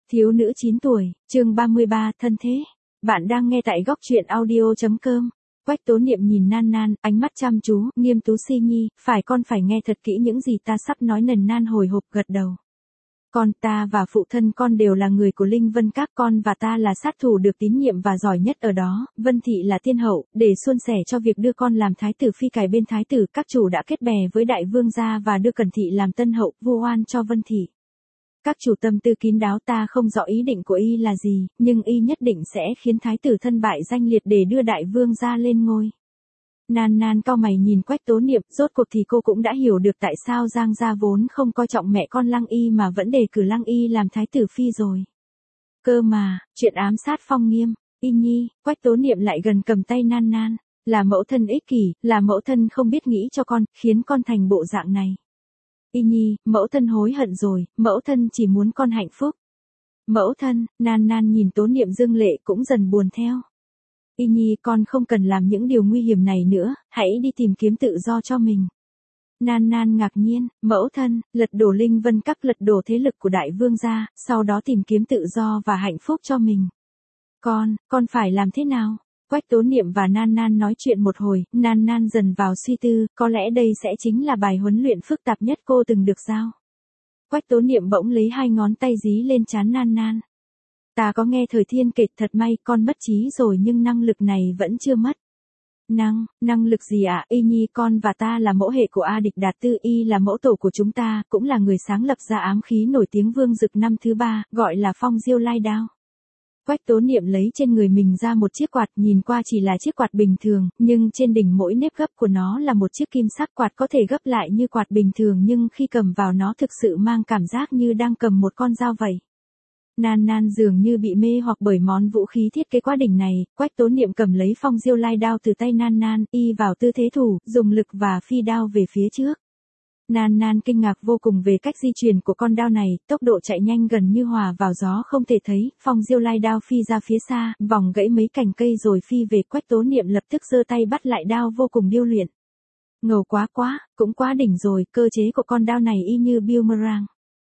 Thiếu nữ 9 tuổi, chương 33, thân thế. Bạn đang nghe tại góc truyện audio.com. Quách Tố Niệm nhìn Nan Nan, ánh mắt chăm chú, nghiêm tú si nhi, phải con phải nghe thật kỹ những gì ta sắp nói. Nần Nan hồi hộp gật đầu. Con, ta và phụ thân con đều là người của Linh Vân Các, con và ta là sát thủ được tín nhiệm và giỏi nhất ở đó. Vân Thị là tiên hậu, để suôn sẻ cho việc đưa con làm thái tử phi cài bên thái tử, các chủ đã kết bè với đại vương gia và đưa Cẩn Thị làm tân hậu, vu oan cho Vân Thị. Các chủ tâm tư kín đáo, ta không rõ ý định của y là gì, nhưng y nhất định sẽ khiến thái tử thân bại danh liệt để đưa đại vương gia lên ngôi. Nan Nan cau mày nhìn Quách Tố Niệm, rốt cuộc thì cô cũng đã hiểu được tại sao Giang gia vốn không coi trọng mẹ con Lăng Y mà vẫn đề cử Lăng Y làm thái tử phi rồi. Cơ mà, chuyện ám sát Phong Nghiêm, Y Nhi, Quách Tố Niệm lại gần cầm tay Nan Nan, là mẫu thân ích kỷ, là mẫu thân không biết nghĩ cho con, khiến con thành bộ dạng này. Y Nhi, mẫu thân hối hận rồi, mẫu thân chỉ muốn con hạnh phúc. Mẫu thân, Nan Nan nhìn Tố Niệm rưng lệ cũng dần buồn theo. Y Nhi, con không cần làm những điều nguy hiểm này nữa, hãy đi tìm kiếm tự do cho mình. Nan Nan ngạc nhiên, mẫu thân, lật đổ Linh Vân Các, lật đổ thế lực của đại vương gia, sau đó tìm kiếm tự do và hạnh phúc cho mình. Con phải làm thế nào? Quách Tố Niệm và Nan Nan nói chuyện một hồi, Nan Nan dần vào suy tư, có lẽ đây sẽ chính là bài huấn luyện phức tạp nhất cô từng được giao. Quách Tố Niệm bỗng lấy hai ngón tay dí lên trán Nan Nan. Ta có nghe Thời Thiên kể, thật may con mất trí rồi nhưng năng lực này vẫn chưa mất. Năng lực gì ạ? Y Nhi, con và ta là mẫu hệ của A Địch Đạt Tư, y là mẫu tổ của chúng ta, cũng là người sáng lập ra ám khí nổi tiếng Vương Dực năm thứ 3, gọi là Phong Diêu Lai Đao. Quách Tố Niệm lấy trên người mình ra một chiếc quạt, nhìn qua chỉ là chiếc quạt bình thường, nhưng trên đỉnh mỗi nếp gấp của nó là một chiếc kim sắc. Quạt có thể gấp lại như quạt bình thường nhưng khi cầm vào nó thực sự mang cảm giác như đang cầm một con dao vậy. Nan Nan dường như bị mê hoặc bởi món vũ khí thiết kế quá đỉnh này. Quách Tố Niệm cầm lấy Phong Diêu Lai Đao từ tay Nan Nan, y vào tư thế thủ, dùng lực và phi đao về phía trước. Nan Nan kinh ngạc vô cùng về cách di chuyển của con đao này, tốc độ chạy nhanh gần như hòa vào gió không thể thấy. Phong Diêu Lai Đao phi ra phía xa, vòng gãy mấy cành cây rồi phi về. Quách Tố Niệm lập tức giơ tay bắt lại đao vô cùng điêu luyện. Ngầu quá, cũng quá đỉnh rồi, cơ chế của con đao này y như boomerang.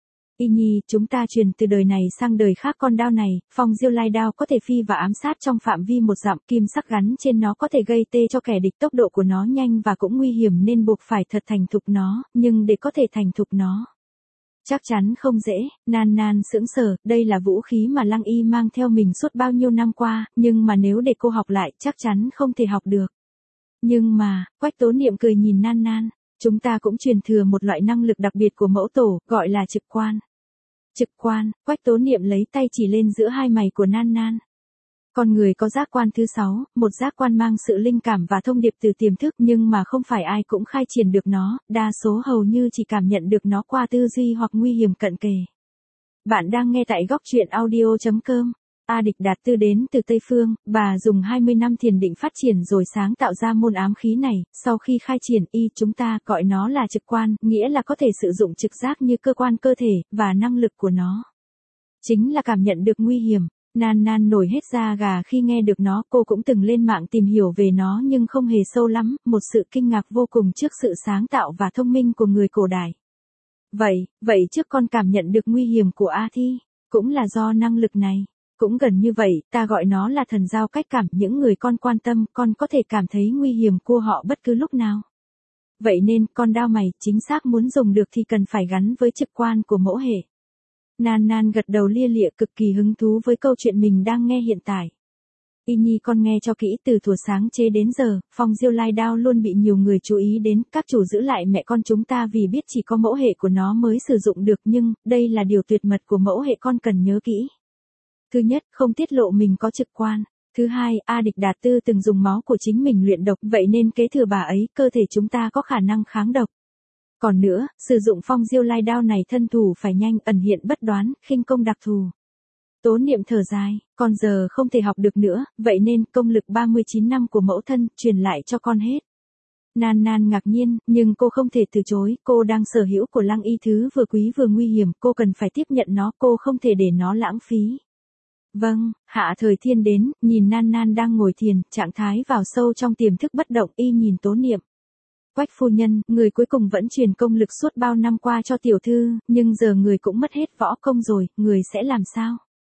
Y Nhi, chúng ta truyền từ đời này sang đời khác con đao này. Phong Diêu Lai Đao có thể phi và ám sát trong phạm vi một dặm, kim sắc gắn trên nó có thể gây tê cho kẻ địch. Tốc độ của nó nhanh và cũng nguy hiểm nên buộc phải thật thành thục nó, nhưng để có thể thành thục nó chắc chắn không dễ. Nan Nan sững sờ, đây là vũ khí mà Lăng Y mang theo mình suốt bao nhiêu năm qua, nhưng mà nếu để cô học lại chắc chắn không thể học được. Nhưng mà, Quách Tố Niệm cười nhìn Nan Nan, chúng ta cũng truyền thừa một loại năng lực đặc biệt của mẫu tổ, gọi là trực quan. Trực quan, Quách Tố Niệm lấy tay chỉ lên giữa hai mày của Nan Nan. Con người có giác quan thứ 6, một giác quan mang sự linh cảm và thông điệp từ tiềm thức, nhưng mà không phải ai cũng khai triển được nó, đa số hầu như chỉ cảm nhận được nó qua tư duy hoặc nguy hiểm cận kề. Bạn đang nghe tại góc truyện audio.com. A Địch Đạt Tư đến từ Tây Phương, bà dùng 20 năm thiền định phát triển rồi sáng tạo ra môn ám khí này. Sau khi khai triển chúng ta gọi nó là trực quan, nghĩa là có thể sử dụng trực giác như cơ quan cơ thể, và năng lực của nó chính là cảm nhận được nguy hiểm. Nan Nan nổi hết da gà khi nghe được nó, cô cũng từng lên mạng tìm hiểu về nó nhưng không hề sâu lắm, một sự kinh ngạc vô cùng trước sự sáng tạo và thông minh của người cổ đại. Vậy trước con cảm nhận được nguy hiểm của A Thi, cũng là do năng lực này. Cũng gần như vậy, ta gọi nó là thần giao cách cảm, những người con quan tâm, con có thể cảm thấy nguy hiểm của họ bất cứ lúc nào. Vậy nên, con đao mày, chính xác muốn dùng được thì cần phải gắn với trực quan của mẫu hệ. Nan Nan gật đầu lia lịa, cực kỳ hứng thú với câu chuyện mình đang nghe hiện tại. Y Nhi, con nghe cho kỹ, từ thuở sáng chế đến giờ, Phong Diêu Lai Đao luôn bị nhiều người chú ý đến, các chủ giữ lại mẹ con chúng ta vì biết chỉ có mẫu hệ của nó mới sử dụng được, nhưng, đây là điều tuyệt mật của mẫu hệ, con cần nhớ kỹ. Thứ nhất, không tiết lộ mình có trực quan. Thứ hai, A Địch Đạt Tư từng dùng máu của chính mình luyện độc, vậy nên kế thừa bà ấy, cơ thể chúng ta có khả năng kháng độc. Còn nữa, sử dụng Phong Diêu Lai Đao này thân thủ phải nhanh, ẩn hiện bất đoán, khinh công đặc thù. Tố Niệm thở dài, con giờ không thể học được nữa, vậy nên công lực 39 năm của mẫu thân, truyền lại cho con hết. Nan Nan ngạc nhiên, nhưng cô không thể từ chối, cô đang sở hữu của Lăng Y thứ vừa quý vừa nguy hiểm, cô cần phải tiếp nhận nó, cô không thể để nó lãng phí. Vâng, Hạ Thời Thiên đến, nhìn Nan Nan đang ngồi thiền, trạng thái vào sâu trong tiềm thức bất động, y nhìn Tố Niệm. Quách phu nhân, người cuối cùng vẫn truyền công lực suốt bao năm qua cho tiểu thư, nhưng giờ người cũng mất hết võ công rồi, người sẽ làm sao?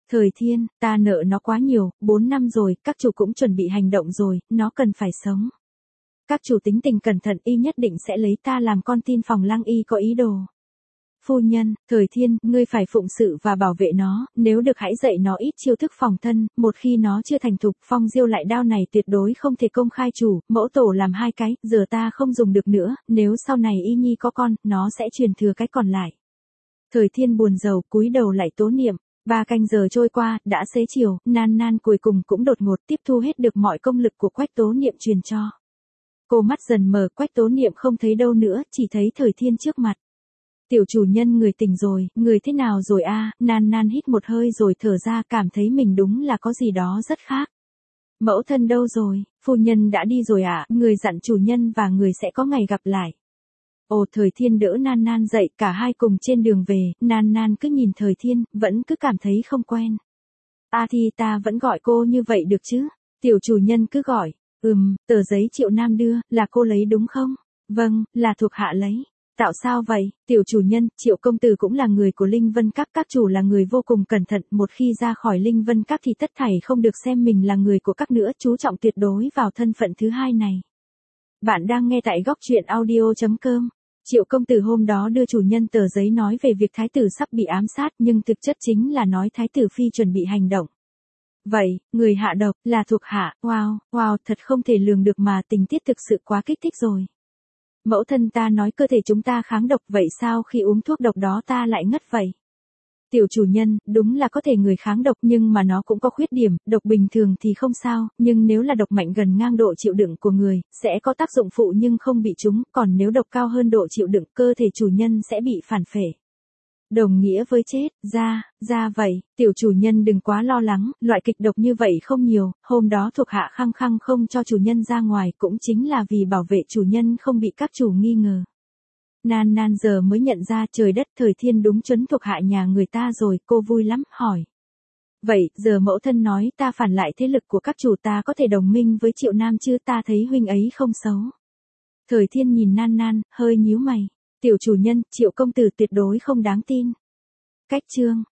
Thời Thiên, ta nợ nó quá nhiều, 4 năm rồi, các chủ cũng chuẩn bị hành động rồi, nó cần phải sống. Các chủ tính tình cẩn thận, y nhất định sẽ lấy ta làm con tin phòng Lăng y có ý đồ. Phu nhân, Thời Thiên, ngươi phải phụng sự và bảo vệ nó, nếu được hãy dạy nó ít chiêu thức phòng thân, một khi nó chưa thành thục, phong diêu lại đao này tuyệt đối không thể công khai chủ, mẫu tổ làm 2 cái, giờ ta không dùng được nữa, nếu sau này y nhi có con, nó sẽ truyền thừa cái còn lại. Thời Thiên buồn rầu, cúi đầu lại tố niệm. 3 canh giờ trôi qua, đã xế chiều, Nan Nan cuối cùng cũng đột ngột tiếp thu hết được mọi công lực của Quách Tố Niệm truyền cho. Cô mắt dần mở, Quách Tố Niệm không thấy đâu nữa, chỉ thấy Thời Thiên trước mặt. Tiểu chủ nhân, người tỉnh rồi, người thế nào rồi a? Nan Nan hít một hơi rồi thở ra, cảm thấy mình đúng là có gì đó rất khác. Mẫu thân đâu rồi? Phu nhân đã đi rồi ạ, người dặn chủ nhân và người sẽ có ngày gặp lại. Ồ, Thời Thiên đỡ Nan Nan dậy, cả hai cùng trên đường về, Nan Nan cứ nhìn Thời Thiên, vẫn cứ cảm thấy không quen. Thì ta vẫn gọi cô như vậy được chứ? Tiểu chủ nhân cứ gọi. Tờ giấy Triệu Nam đưa, là cô lấy đúng không? Vâng, là thuộc hạ lấy. Tạo sao vậy? Tiểu chủ nhân, Triệu công tử cũng là người của Linh Vân các chủ là người vô cùng cẩn thận, một khi ra khỏi Linh Vân các thì tất thảy không được xem mình là người của các nữa, chú trọng tuyệt đối vào thân phận thứ hai này. Bạn đang nghe tại góc truyện audio.com. Triệu công tử hôm đó đưa chủ nhân tờ giấy nói về việc thái tử sắp bị ám sát, nhưng thực chất chính là nói thái tử phi chuẩn bị hành động. Vậy, người hạ độc, là thuộc hạ, wow, thật không thể lường được mà, tình tiết thực sự quá kích thích rồi. Mẫu thân ta nói cơ thể chúng ta kháng độc, vậy sao khi uống thuốc độc đó ta lại ngất vậy? Tiểu chủ nhân, đúng là có thể người kháng độc nhưng mà nó cũng có khuyết điểm, độc bình thường thì không sao, nhưng nếu là độc mạnh gần ngang độ chịu đựng của người, sẽ có tác dụng phụ nhưng không bị trúng, còn nếu độc cao hơn độ chịu đựng, cơ thể chủ nhân sẽ bị phản phệ. Đồng nghĩa với chết, ra vậy, tiểu chủ nhân đừng quá lo lắng, loại kịch độc như vậy không nhiều, hôm đó thuộc hạ khăng khăng không cho chủ nhân ra ngoài cũng chính là vì bảo vệ chủ nhân không bị các chủ nghi ngờ. Nan Nan giờ mới nhận ra trời đất, Thời Thiên đúng chuẩn thuộc hạ nhà người ta rồi, cô vui lắm, hỏi. Vậy, giờ mẫu thân nói ta phản lại thế lực của các chủ, ta có thể đồng minh với Triệu Nam chứ? Ta thấy huynh ấy không xấu. Thời Thiên nhìn Nan Nan, hơi nhíu mày. Tiểu chủ nhân, Triệu công tử tuyệt đối không đáng tin. Cách chương.